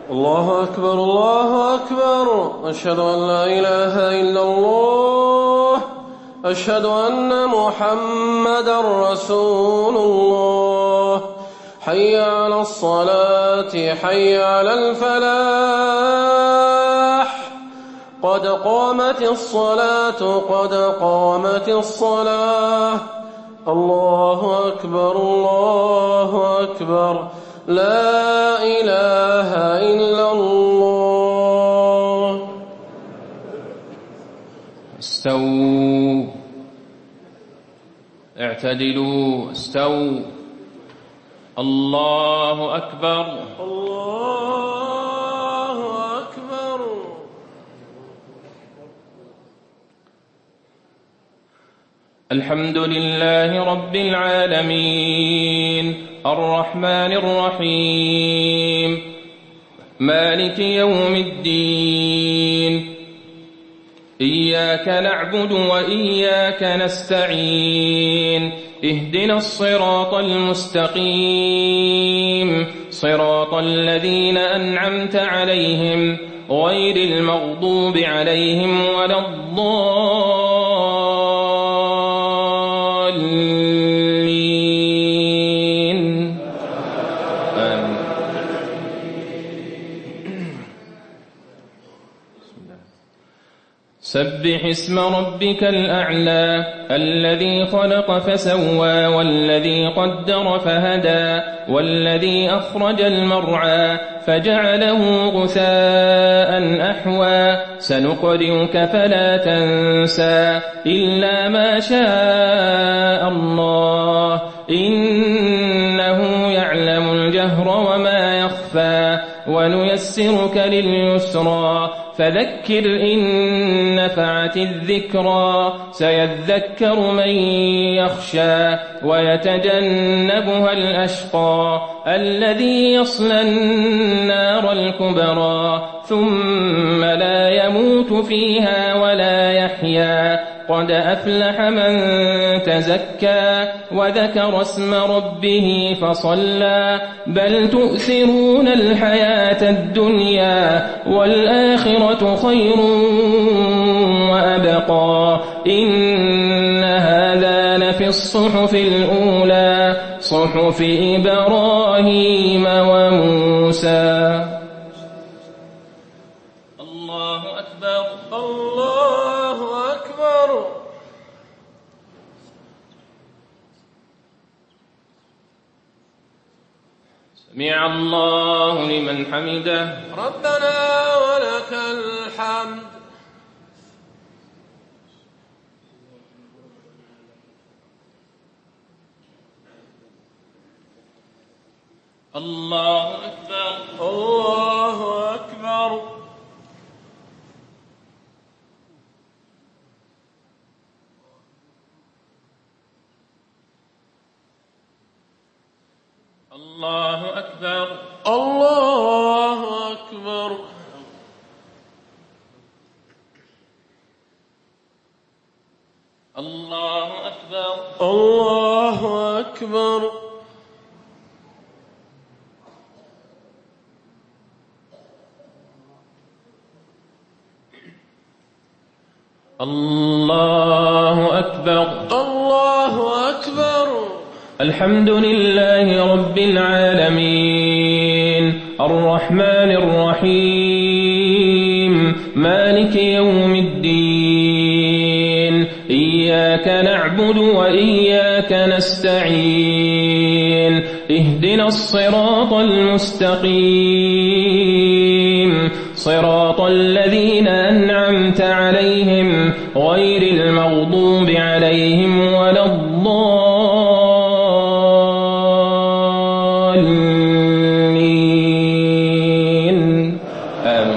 الله أكبر الله أكبر. أشهد أن لا إله إلا الله. أشهد أن محمدا رسول الله. حي على الصلاة حي على الفلاح. قد قامت الصلاة قد قامت الصلاة. الله أكبر الله أكبر. لا إله إلا الله. استووا اعتدلوا استووا. الله أكبر الله أكبر. الحمد لله رب العالمين الرحمن الرحيم مالك يوم الدين. إياك نعبد وإياك نستعين. اهدنا الصراط المستقيم صراط الذين أنعمت عليهم غير المغضوب عليهم ولا الضالين. آمين. سبح اسم ربك الأعلى الذي خلق فسوى والذي قدر فهدى والذي أخرج المرعى فجعله غثاء أحوى. سنقرئك فلا تنسى إلا ما شاء الله إنه يعلم الجهر وما يخفى. ونيسرك لليسرى فذكر إن نفعت الذكرى. سيذكر من يخشى ويتجنبها الأشقى الذي يصلى النار الكبرى ثم لا يموت فيها ولا يحيا. قد أفلح من تزكى وذكر اسم ربه فصلى. بل تؤثرون الحياة الدنيا والآخرة خير وأبقى. إن هذا لفي الصحف الأولى صحف إبراهيم وموسى. الله أكبر الله أكبر. سمع الله لمن حمده. ربنا ولك الحمد. الله أكبر الله أكبر. الله أكبر الله أكبر. الله أكبر الله أكبر. الله أكبر الله أكبر. الحمد لله رب العالمين الرحمن الرحيم مالك يوم الدين. إياك نعبد وإياك نستعين. اهدنا الصراط المستقيم صراط الذين أنعمت عليهم غير المغضوب عليهم ولا الضالين. آمين.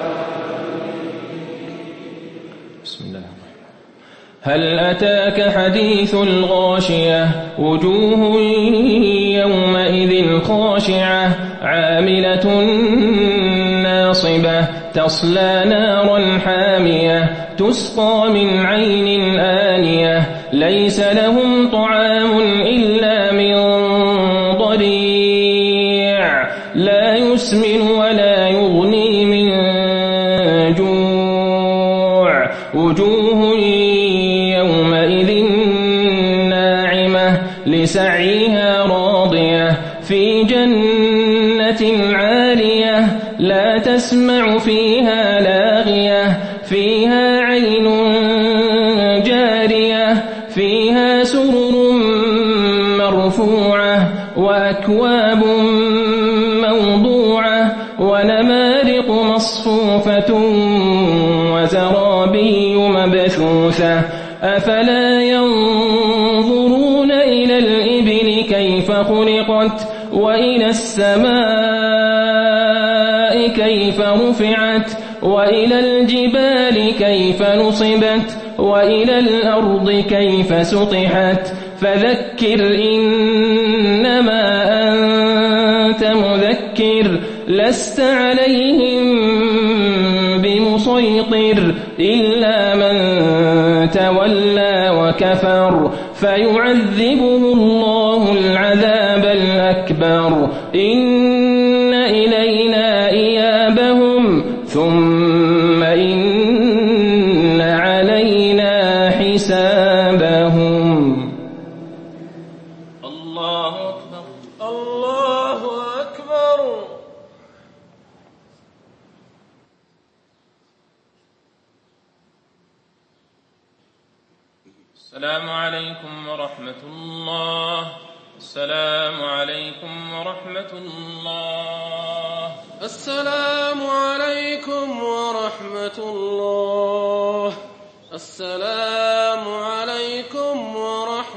بسم الله. هل أتاك حديث الغاشية وجوه يومئذ خاشعة عاملة ناصبة تصلى نارا حامية تسقى من عين آنية ليس لهم طعام إلا من ضريع لا يسمن ولا وجوه يومئذ ناعمة لسعيها راضية في جنة عالية لا تسمع فيها لاغية فيها عين جارية فيها سرر مرفوعة وأكواب موضوعة ونمارق مصفوفة وزرابي مبثوثة أفلا ينظرون إلى الإبل كيف خلقت وإلى السماء كيف رفعت وإلى الجبال كيف نصبت وإلى الأرض كيف سطحت فذكر إنما أنت مذكر لست عليهم بمسيطر إلا من تولى وكفر فيعذبه الله العذاب الأكبر إن إلينا إيابهم ثم إن علينا حسابهم. الله أكبر الله أكبر. السلام عليكم ورحمة الله. السلام عليكم ورحمة الله. السلام عليكم ورحمة الله. السلام عليكم ورحمة